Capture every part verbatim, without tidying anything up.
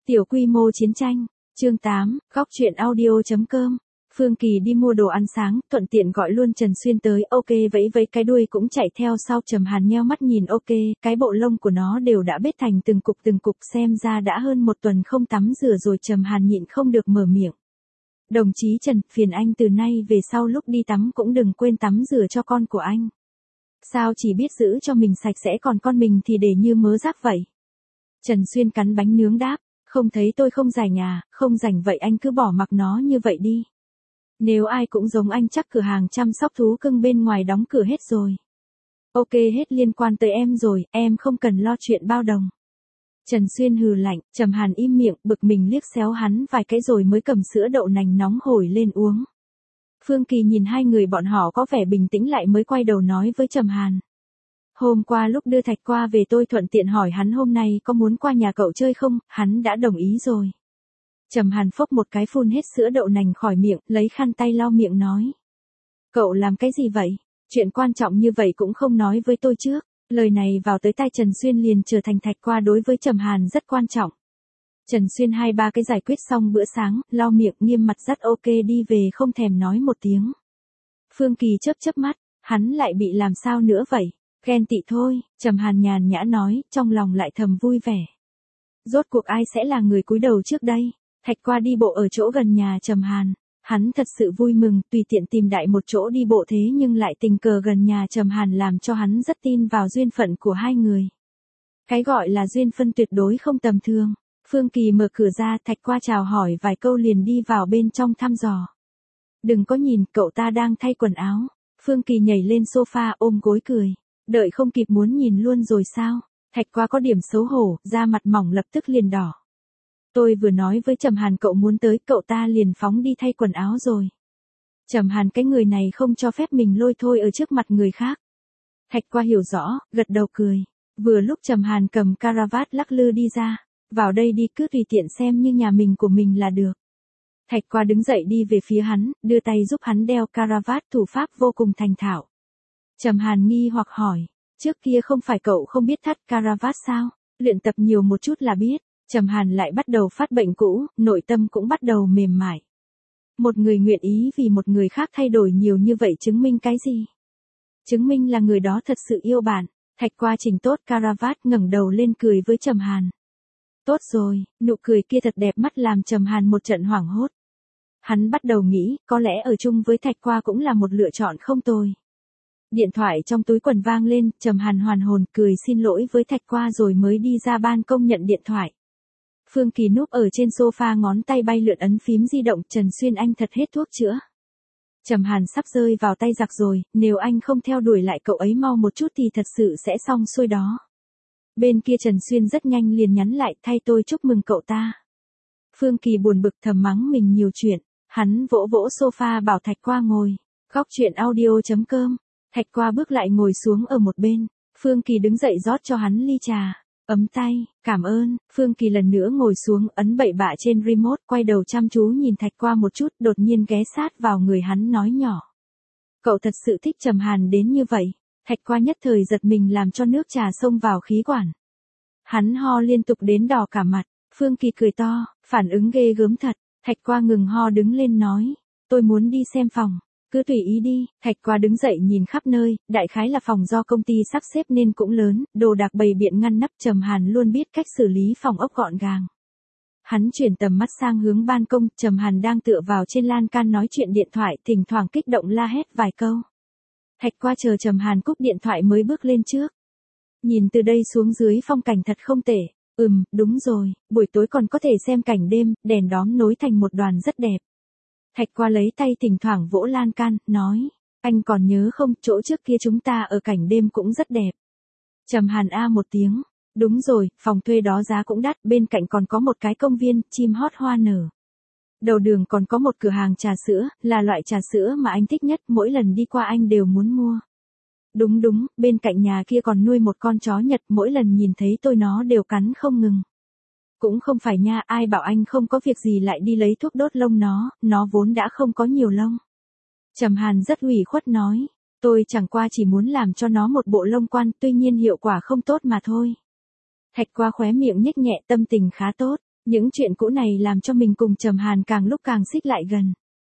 Tiểu quy mô chiến tranh, chương tám, góc truyện audio.com. Phương Kỳ đi mua đồ ăn sáng, thuận tiện gọi luôn Trần Xuyên tới, ok vẫy vẫy cái đuôi cũng chạy theo sau. Trầm Hàn nheo mắt nhìn ok, cái bộ lông của nó đều đã bết thành từng cục từng cục, xem ra đã hơn một tuần không tắm rửa rồi. Trầm Hàn nhịn không được mở miệng. Đồng chí Trần, phiền anh từ nay về sau lúc đi tắm cũng đừng quên tắm rửa cho con của anh. Sao chỉ biết giữ cho mình sạch sẽ còn con mình thì để như mớ rác vậy? Trần Xuyên cắn bánh nướng đáp, không thấy tôi không rảnh à, không rảnh vậy anh cứ bỏ mặc nó như vậy đi. Nếu ai cũng giống anh chắc cửa hàng chăm sóc thú cưng bên ngoài đóng cửa hết rồi. Ok, hết liên quan tới em rồi, em không cần lo chuyện bao đồng. Trần Xuyên hừ lạnh, Trầm Hàn im miệng, bực mình liếc xéo hắn vài cái rồi mới cầm sữa đậu nành nóng hổi lên uống. Phương Kỳ nhìn hai người bọn họ có vẻ bình tĩnh lại mới quay đầu nói với Trầm Hàn. Hôm qua lúc đưa Thạch qua về tôi thuận tiện hỏi hắn hôm nay có muốn qua nhà cậu chơi không, hắn đã đồng ý rồi. Trầm Hàn phốc một cái phun hết sữa đậu nành khỏi miệng, lấy khăn tay lau miệng nói. Cậu làm cái gì vậy? Chuyện quan trọng như vậy cũng không nói với tôi trước. Lời này vào tới tai Trần Xuyên liền trở thành Thạch qua đối với Trầm Hàn rất quan trọng. Trần Xuyên hai ba cái giải quyết xong bữa sáng, lau miệng nghiêm mặt dắt ok đi về không thèm nói một tiếng. Phương Kỳ chớp chớp mắt, hắn lại bị làm sao nữa vậy? Ghen tị thôi, Trầm Hàn nhàn nhã nói, trong lòng lại thầm vui vẻ. Rốt cuộc ai sẽ là người cúi đầu trước đây? Thạch qua đi bộ ở chỗ gần nhà Trầm Hàn, hắn thật sự vui mừng, tùy tiện tìm đại một chỗ đi bộ thế nhưng lại tình cờ gần nhà Trầm Hàn làm cho hắn rất tin vào duyên phận của hai người. Cái gọi là duyên phân tuyệt đối không tầm thường. Phương Kỳ mở cửa ra, Thạch qua chào hỏi vài câu liền đi vào bên trong thăm dò. Đừng có nhìn, cậu ta đang thay quần áo. Phương Kỳ nhảy lên sofa ôm gối cười. Đợi không kịp muốn nhìn luôn rồi sao? Thạch qua có điểm xấu hổ, da mặt mỏng lập tức liền đỏ. Tôi vừa nói với Trầm Hàn cậu muốn tới, cậu ta liền phóng đi thay quần áo rồi. Trầm Hàn cái người này không cho phép mình lôi thôi ở trước mặt người khác. Thạch qua hiểu rõ, gật đầu cười. Vừa lúc Trầm Hàn cầm caravat lắc lư đi ra. Vào đây đi, cứ tùy tiện xem như nhà mình của mình là được. Thạch qua đứng dậy đi về phía hắn, đưa tay giúp hắn đeo caravat, thủ pháp vô cùng thành thạo. Trầm Hàn nghi hoặc hỏi, trước kia không phải cậu không biết thắt caravat sao? Luyện tập nhiều một chút là biết. Trầm Hàn lại bắt đầu phát bệnh cũ, nội tâm cũng bắt đầu mềm mại. Một người nguyện ý vì một người khác thay đổi nhiều như vậy chứng minh cái gì? Chứng minh là người đó thật sự yêu bạn. Thạch qua chỉnh tốt caravat ngẩng đầu lên cười với Trầm Hàn. Tốt rồi, nụ cười kia thật đẹp mắt làm Trầm Hàn một trận hoảng hốt. Hắn bắt đầu nghĩ, có lẽ ở chung với Thạch qua cũng là một lựa chọn không tồi. Điện thoại trong túi quần vang lên, Trầm Hàn hoàn hồn cười xin lỗi với Thạch qua rồi mới đi ra ban công nhận điện thoại. Phương Kỳ núp ở trên sofa ngón tay bay lượn ấn phím di động, Trần Xuyên anh thật hết thuốc chữa. Trầm Hàn sắp rơi vào tay giặc rồi, nếu anh không theo đuổi lại cậu ấy mau một chút thì thật sự sẽ xong xuôi đó. Bên kia Trần Xuyên rất nhanh liền nhắn lại, thay tôi chúc mừng cậu ta. Phương Kỳ buồn bực thầm mắng mình nhiều chuyện, hắn vỗ vỗ sofa bảo Thạch qua ngồi. Góc truyện audio.com. Thạch qua bước lại ngồi xuống ở một bên, Phương Kỳ đứng dậy rót cho hắn ly trà. Ấm tay, cảm ơn. Phương Kỳ lần nữa ngồi xuống, ấn bậy bạ trên remote, quay đầu chăm chú nhìn Thạch qua một chút, đột nhiên ghé sát vào người hắn nói nhỏ. Cậu thật sự thích Trầm Hàn đến như vậy. Thạch qua nhất thời giật mình làm cho nước trà xông vào khí quản. Hắn ho liên tục đến đỏ cả mặt. Phương Kỳ cười to, phản ứng ghê gớm thật. Thạch qua ngừng ho đứng lên nói, tôi muốn đi xem phòng. Cứ tùy ý đi. Thạch qua đứng dậy nhìn khắp nơi, đại khái là phòng do công ty sắp xếp nên cũng lớn, đồ đạc bày biện ngăn nắp. Trầm Hàn luôn biết cách xử lý phòng ốc gọn gàng. Hắn chuyển tầm mắt sang hướng ban công, Trầm Hàn đang tựa vào trên lan can nói chuyện điện thoại, thỉnh thoảng kích động la hét vài câu. Thạch qua chờ Trầm Hàn cúp điện thoại mới bước lên trước. Nhìn từ đây xuống dưới phong cảnh thật không tệ. Ừm, đúng rồi, buổi tối còn có thể xem cảnh đêm, đèn đóm nối thành một đoàn rất đẹp. Thạch qua lấy tay thỉnh thoảng vỗ lan can, nói, anh còn nhớ không, chỗ trước kia chúng ta ở cảnh đêm cũng rất đẹp. Trầm Hàn a một tiếng, đúng rồi, phòng thuê đó giá cũng đắt, bên cạnh còn có một cái công viên, chim hót hoa nở. Đầu đường còn có một cửa hàng trà sữa, là loại trà sữa mà anh thích nhất, mỗi lần đi qua anh đều muốn mua. Đúng đúng, bên cạnh nhà kia còn nuôi một con chó Nhật, mỗi lần nhìn thấy tôi nó đều cắn không ngừng. Cũng không phải nha, ai bảo anh không có việc gì lại đi lấy thuốc đốt lông nó, nó vốn đã không có nhiều lông. Trầm Hàn rất ủy khuất nói, tôi chẳng qua chỉ muốn làm cho nó một bộ lông quan, tuy nhiên hiệu quả không tốt mà thôi. Thạch qua khóe miệng nhếch nhẹ, tâm tình khá tốt, Những chuyện cũ này làm cho mình cùng Trầm Hàn càng lúc càng xích lại gần.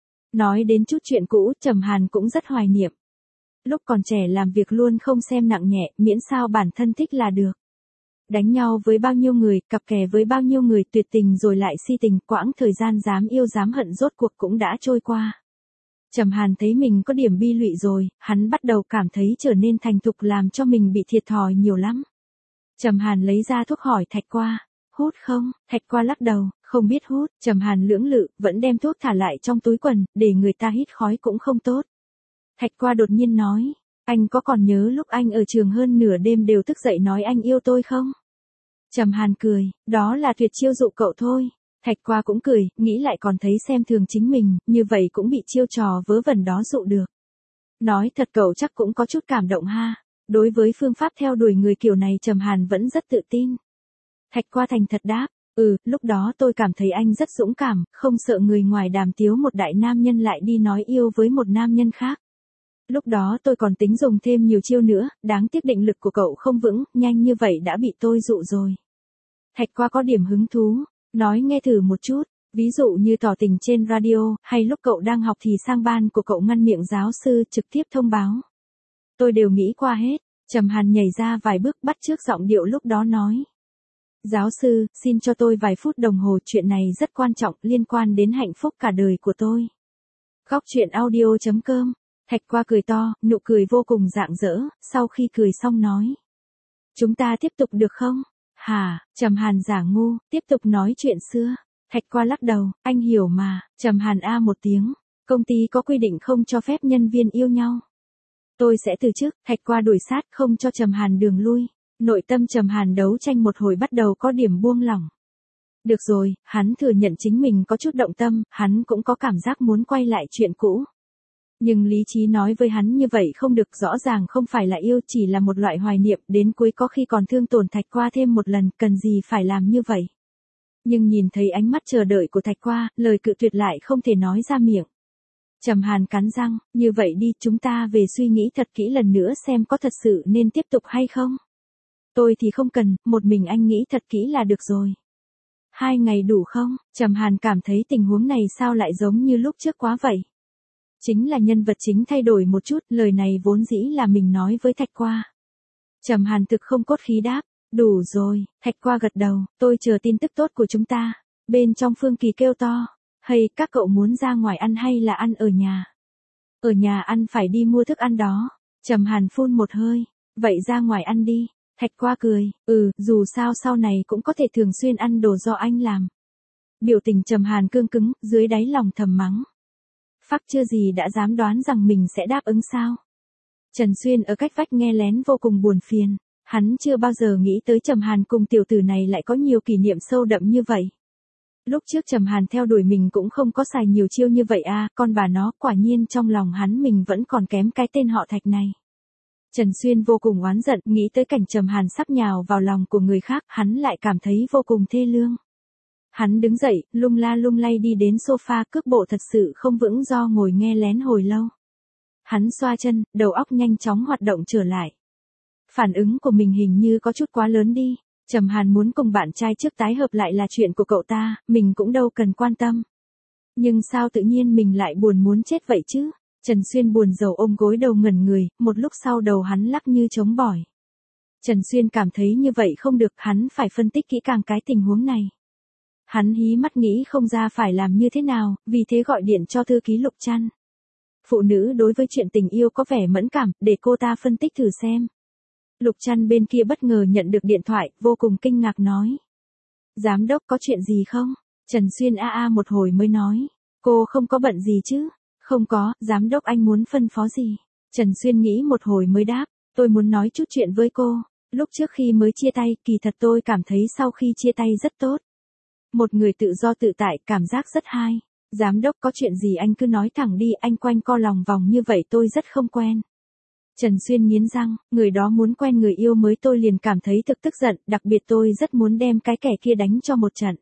Nói đến chút chuyện cũ, Trầm Hàn cũng rất hoài niệm. Lúc còn trẻ làm việc luôn không xem nặng nhẹ, miễn sao bản thân thích là được. Đánh nhau với bao nhiêu người, cặp kè với bao nhiêu người, tuyệt tình rồi lại si tình, quãng thời gian dám yêu dám hận rốt cuộc cũng đã trôi qua. Trầm Hàn thấy mình có điểm bi lụy rồi, hắn bắt đầu cảm thấy trở nên thành thục làm cho mình bị thiệt thòi nhiều lắm. Trầm Hàn lấy ra thuốc hỏi Thạch Qua, hút không? Thạch Qua lắc đầu, không biết hút. Trầm Hàn lưỡng lự, vẫn đem thuốc thả lại trong túi quần, để người ta hít khói cũng không tốt. Thạch Qua đột nhiên nói, anh có còn nhớ lúc anh ở trường hơn nửa đêm đều thức dậy nói anh yêu tôi không? Trầm Hàn cười, đó là tuyệt chiêu dụ cậu thôi. Thạch Qua cũng cười, nghĩ lại còn thấy xem thường chính mình, như vậy cũng bị chiêu trò vớ vẩn đó dụ được. Nói thật cậu chắc cũng có chút cảm động ha. Đối với phương pháp theo đuổi người kiểu này Trầm Hàn vẫn rất tự tin. Thạch Qua thành thật đáp, ừ, lúc đó tôi cảm thấy anh rất dũng cảm, không sợ người ngoài đàm tiếu một đại nam nhân lại đi nói yêu với một nam nhân khác. Lúc đó tôi còn tính dùng thêm nhiều chiêu nữa, đáng tiếc định lực của cậu không vững, nhanh như vậy đã bị tôi dụ rồi. Thạch Qua có điểm hứng thú, nói nghe thử một chút, ví dụ như tỏ tình trên radio, hay lúc cậu đang học thì sang ban của cậu ngăn miệng giáo sư trực tiếp thông báo. Tôi đều nghĩ qua hết. Trầm Hàn nhảy ra vài bước bắt chước giọng điệu lúc đó nói. Giáo sư, xin cho tôi vài phút đồng hồ, chuyện này rất quan trọng, liên quan đến hạnh phúc cả đời của tôi. Góc truyện audio chấm com. Thạch Qua cười to, nụ cười vô cùng rạng rỡ, sau khi cười xong nói. Chúng ta tiếp tục được không? Hả? Trầm Hàn giả ngu, tiếp tục nói chuyện xưa. Thạch Qua lắc đầu, anh hiểu mà. Trầm Hàn a một tiếng. Công ty có quy định không cho phép nhân viên yêu nhau. Tôi sẽ từ chức. Thạch Qua đuổi sát không cho Trầm Hàn đường lui. Nội tâm Trầm Hàn đấu tranh một hồi bắt đầu có điểm buông lỏng. Được rồi, hắn thừa nhận chính mình có chút động tâm, hắn cũng có cảm giác muốn quay lại chuyện cũ. Nhưng lý trí nói với hắn như vậy không được, rõ ràng không phải là yêu, chỉ là một loại hoài niệm, đến cuối có khi còn thương tổn Thạch Qua thêm một lần, cần gì phải làm như vậy. Nhưng nhìn thấy ánh mắt chờ đợi của Thạch Qua, lời cự tuyệt lại không thể nói ra miệng. Trầm Hàn cắn răng, như vậy đi, chúng ta về suy nghĩ thật kỹ lần nữa xem có thật sự nên tiếp tục hay không. Tôi thì không cần, một mình anh nghĩ thật kỹ là được rồi. Hai ngày đủ không? Trầm Hàn cảm thấy tình huống này sao lại giống như lúc trước quá vậy. Chính là nhân vật chính thay đổi một chút, lời này vốn dĩ là mình nói với Thạch Qua. Trầm Hàn thực không cốt khí đáp, đủ rồi. Thạch Qua gật đầu, tôi chờ tin tức tốt của chúng ta. Bên trong Phương Kỳ kêu to, hay các cậu muốn ra ngoài ăn hay là ăn ở nhà? Ở nhà ăn phải đi mua thức ăn đó. Trầm Hàn phun một hơi, vậy ra ngoài ăn đi. Thạch Qua cười, ừ, dù sao sau này cũng có thể thường xuyên ăn đồ do anh làm. Biểu tình Trầm Hàn cương cứng, dưới đáy lòng thầm mắng. Phắc chưa gì đã dám đoán rằng mình sẽ đáp ứng sao. Trần Xuyên ở cách vách nghe lén vô cùng buồn phiền. Hắn chưa bao giờ nghĩ tới Trầm Hàn cùng tiểu tử này lại có nhiều kỷ niệm sâu đậm như vậy. Lúc trước Trầm Hàn theo đuổi mình cũng không có xài nhiều chiêu như vậy à, con bà nó, quả nhiên trong lòng hắn mình vẫn còn kém cái tên họ Thạch này. Trần Xuyên vô cùng oán giận, nghĩ tới cảnh Trầm Hàn sắp nhào vào lòng của người khác, hắn lại cảm thấy vô cùng thê lương. Hắn đứng dậy, lung la lung lay đi đến sofa, cước bộ thật sự không vững do ngồi nghe lén hồi lâu. Hắn xoa chân, đầu óc nhanh chóng hoạt động trở lại. Phản ứng của mình hình như có chút quá lớn đi. Trầm Hàn muốn cùng bạn trai trước tái hợp lại là chuyện của cậu ta, mình cũng đâu cần quan tâm. Nhưng sao tự nhiên mình lại buồn muốn chết vậy chứ? Trần Xuyên buồn rầu ôm gối đầu ngẩn người, một lúc sau đầu hắn lắc như trống bỏi. Trần Xuyên cảm thấy như vậy không được, hắn phải phân tích kỹ càng cái tình huống này. Hắn hí mắt nghĩ không ra phải làm như thế nào, vì thế gọi điện cho thư ký Lục Trăn. Phụ nữ đối với chuyện tình yêu có vẻ mẫn cảm, để cô ta phân tích thử xem. Lục Trăn bên kia bất ngờ nhận được điện thoại, vô cùng kinh ngạc nói. Giám đốc có chuyện gì không? Trần Xuyên a a một hồi mới nói. Cô không có bận gì chứ? Không có, giám đốc anh muốn phân phó gì? Trần Xuyên nghĩ một hồi mới đáp. Tôi muốn nói chút chuyện với cô. Lúc trước khi mới chia tay, kỳ thật tôi cảm thấy sau khi chia tay rất tốt. Một người tự do tự tại, cảm giác rất hay. Giám đốc có chuyện gì anh cứ nói thẳng đi, anh quanh co lòng vòng như vậy tôi rất không quen. Trần Xuyên nghiến răng, người đó muốn quen người yêu mới tôi liền cảm thấy thực tức giận, đặc biệt tôi rất muốn đem cái kẻ kia đánh cho một trận.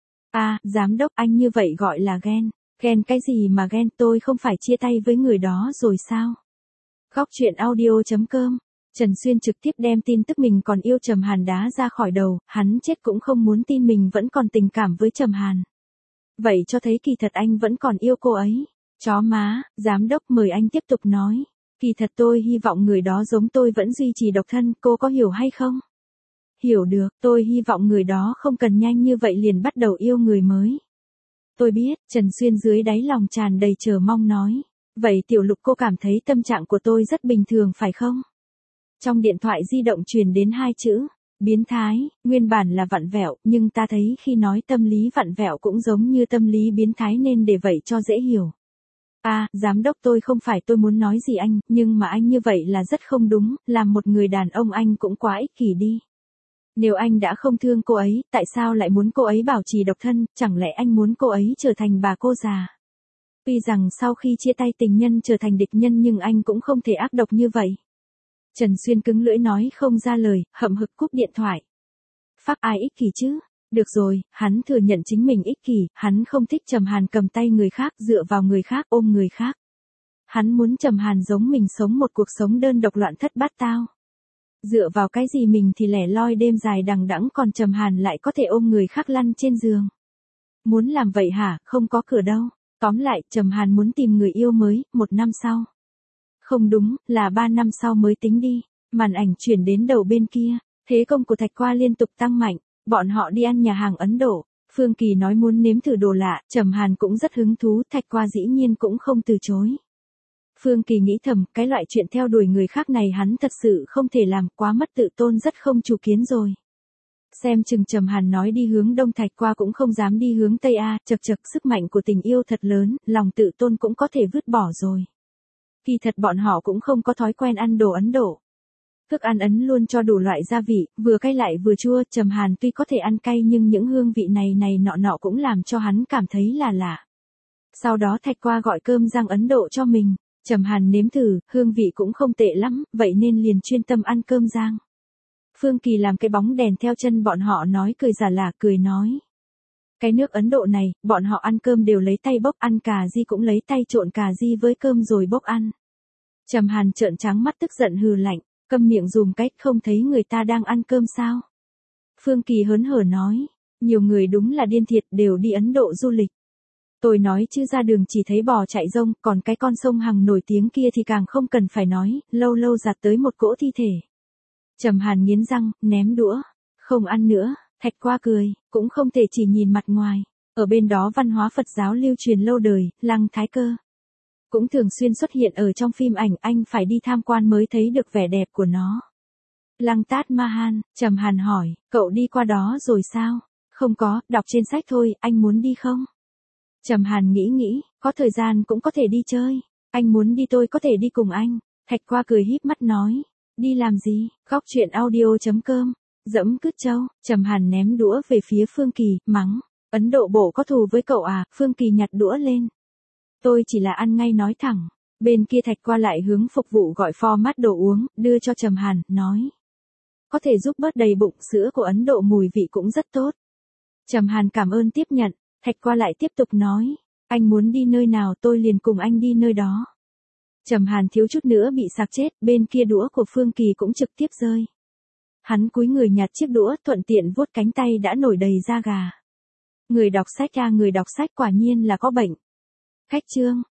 À, giám đốc anh như vậy gọi là ghen. Ghen cái gì mà ghen, tôi không phải chia tay với người đó rồi sao? Góc truyện audio chấm com Trần Xuyên trực tiếp đem tin tức mình còn yêu Trầm Hàn đá ra khỏi đầu, hắn chết cũng không muốn tin mình vẫn còn tình cảm với Trầm Hàn. Vậy cho thấy kỳ thật anh vẫn còn yêu cô ấy. Chó má, giám đốc mời anh tiếp tục nói. Kỳ thật tôi hy vọng người đó giống tôi vẫn duy trì độc thân, cô có hiểu hay không? Hiểu được, tôi hy vọng người đó không cần nhanh như vậy liền bắt đầu yêu người mới. Tôi biết, Trần Xuyên dưới đáy lòng tràn đầy chờ mong nói. Vậy Tiểu Lục cô cảm thấy tâm trạng của tôi rất bình thường phải không? Trong điện thoại di động truyền đến hai chữ, biến thái, nguyên bản là vặn vẹo, nhưng ta thấy khi nói tâm lý vặn vẹo cũng giống như tâm lý biến thái nên để vậy cho dễ hiểu. À, giám đốc tôi không phải tôi muốn nói gì anh, nhưng mà anh như vậy là rất không đúng, làm một người đàn ông anh cũng quá ích kỷ đi. Nếu anh đã không thương cô ấy, tại sao lại muốn cô ấy bảo trì độc thân, chẳng lẽ anh muốn cô ấy trở thành bà cô già? Tuy rằng sau khi chia tay tình nhân trở thành địch nhân nhưng anh cũng không thể ác độc như vậy. Trần Xuyên cứng lưỡi nói không ra lời, hậm hực cúp điện thoại. Phác ai ích kỷ chứ? Được rồi, hắn thừa nhận chính mình ích kỷ, hắn không thích Trầm Hàn cầm tay người khác, dựa vào người khác, ôm người khác. Hắn muốn Trầm Hàn giống mình sống một cuộc sống đơn độc loạn thất bát tao. Dựa vào cái gì mình thì lẻ loi đêm dài đằng đẵng còn Trầm Hàn lại có thể ôm người khác lăn trên giường. Muốn làm vậy hả, không có cửa đâu. Tóm lại, Trầm Hàn muốn tìm người yêu mới, một năm sau. Không đúng, là ba năm sau mới tính đi. Màn ảnh chuyển đến đầu bên kia, thế công của Thạch Qua liên tục tăng mạnh, bọn họ đi ăn nhà hàng Ấn Độ. Phương Kỳ nói muốn nếm thử đồ lạ, Trầm Hàn cũng rất hứng thú, Thạch Qua dĩ nhiên cũng không từ chối. Phương Kỳ nghĩ thầm, cái loại chuyện theo đuổi người khác này hắn thật sự không thể làm, quá mất tự tôn rất không chủ kiến rồi. Xem chừng Trầm Hàn nói đi hướng đông, Thạch Qua cũng không dám đi hướng tây a, chật chật sức mạnh của tình yêu thật lớn, lòng tự tôn cũng có thể vứt bỏ rồi. Kỳ thật bọn họ cũng không có thói quen ăn đồ Ấn Độ. Thức ăn Ấn luôn cho đủ loại gia vị, vừa cay lại vừa chua, Trầm Hàn tuy có thể ăn cay nhưng những hương vị này này nọ nọ cũng làm cho hắn cảm thấy là lạ. Sau đó Thạch Qua gọi cơm rang Ấn Độ cho mình, Trầm Hàn nếm thử, hương vị cũng không tệ lắm, vậy nên liền chuyên tâm ăn cơm rang. Phương Kỳ làm cái bóng đèn theo chân bọn họ nói cười giả lả cười nói. Cái nước Ấn Độ này, bọn họ ăn cơm đều lấy tay bốc, ăn cà ri cũng lấy tay trộn cà ri với cơm rồi bốc ăn. Trầm Hàn trợn trắng mắt tức giận hừ lạnh, câm miệng dùm cách, không thấy người ta đang ăn cơm sao? Phương Kỳ hớn hở nói, nhiều người đúng là điên thiệt đều đi Ấn Độ du lịch. Tôi nói chứ ra đường chỉ thấy bò chạy rông, còn cái con sông Hằng nổi tiếng kia thì càng không cần phải nói, lâu lâu giặt tới một cỗ thi thể. Trầm Hàn nghiến răng, ném đũa, không ăn nữa. Thạch Qua cười, cũng không thể chỉ nhìn mặt ngoài. Ở bên đó văn hóa Phật giáo lưu truyền lâu đời, Lăng Thái Cơ cũng thường xuyên xuất hiện ở trong phim ảnh, anh phải đi tham quan mới thấy được vẻ đẹp của nó. Lăng Tát Ma Han, Trầm Hàn hỏi, cậu đi qua đó rồi sao? Không có, đọc trên sách thôi, anh muốn đi không? Trầm Hàn nghĩ nghĩ, có thời gian cũng có thể đi chơi. Anh muốn đi tôi có thể đi cùng anh. Thạch Qua cười híp mắt nói, đi làm gì? Góc truyện audio chấm com. Dẫm cứt trâu, Trầm Hàn ném đũa về phía Phương Kỳ, mắng, Ấn Độ bộ có thù với cậu à? Phương Kỳ nhặt đũa lên. Tôi chỉ là ăn ngay nói thẳng. Bên kia Thạch Qua lại hướng phục vụ gọi format đồ uống, đưa cho Trầm Hàn, nói. Có thể giúp bớt đầy bụng, sữa của Ấn Độ mùi vị cũng rất tốt. Trầm Hàn cảm ơn tiếp nhận, Thạch Qua lại tiếp tục nói, anh muốn đi nơi nào tôi liền cùng anh đi nơi đó. Trầm Hàn thiếu chút nữa bị sặc chết, bên kia đũa của Phương Kỳ cũng trực tiếp rơi. Hắn cúi người nhặt chiếc đũa, thuận tiện vuốt cánh tay đã nổi đầy da gà. Người đọc sách à, người đọc sách quả nhiên là có bệnh. Khách chương,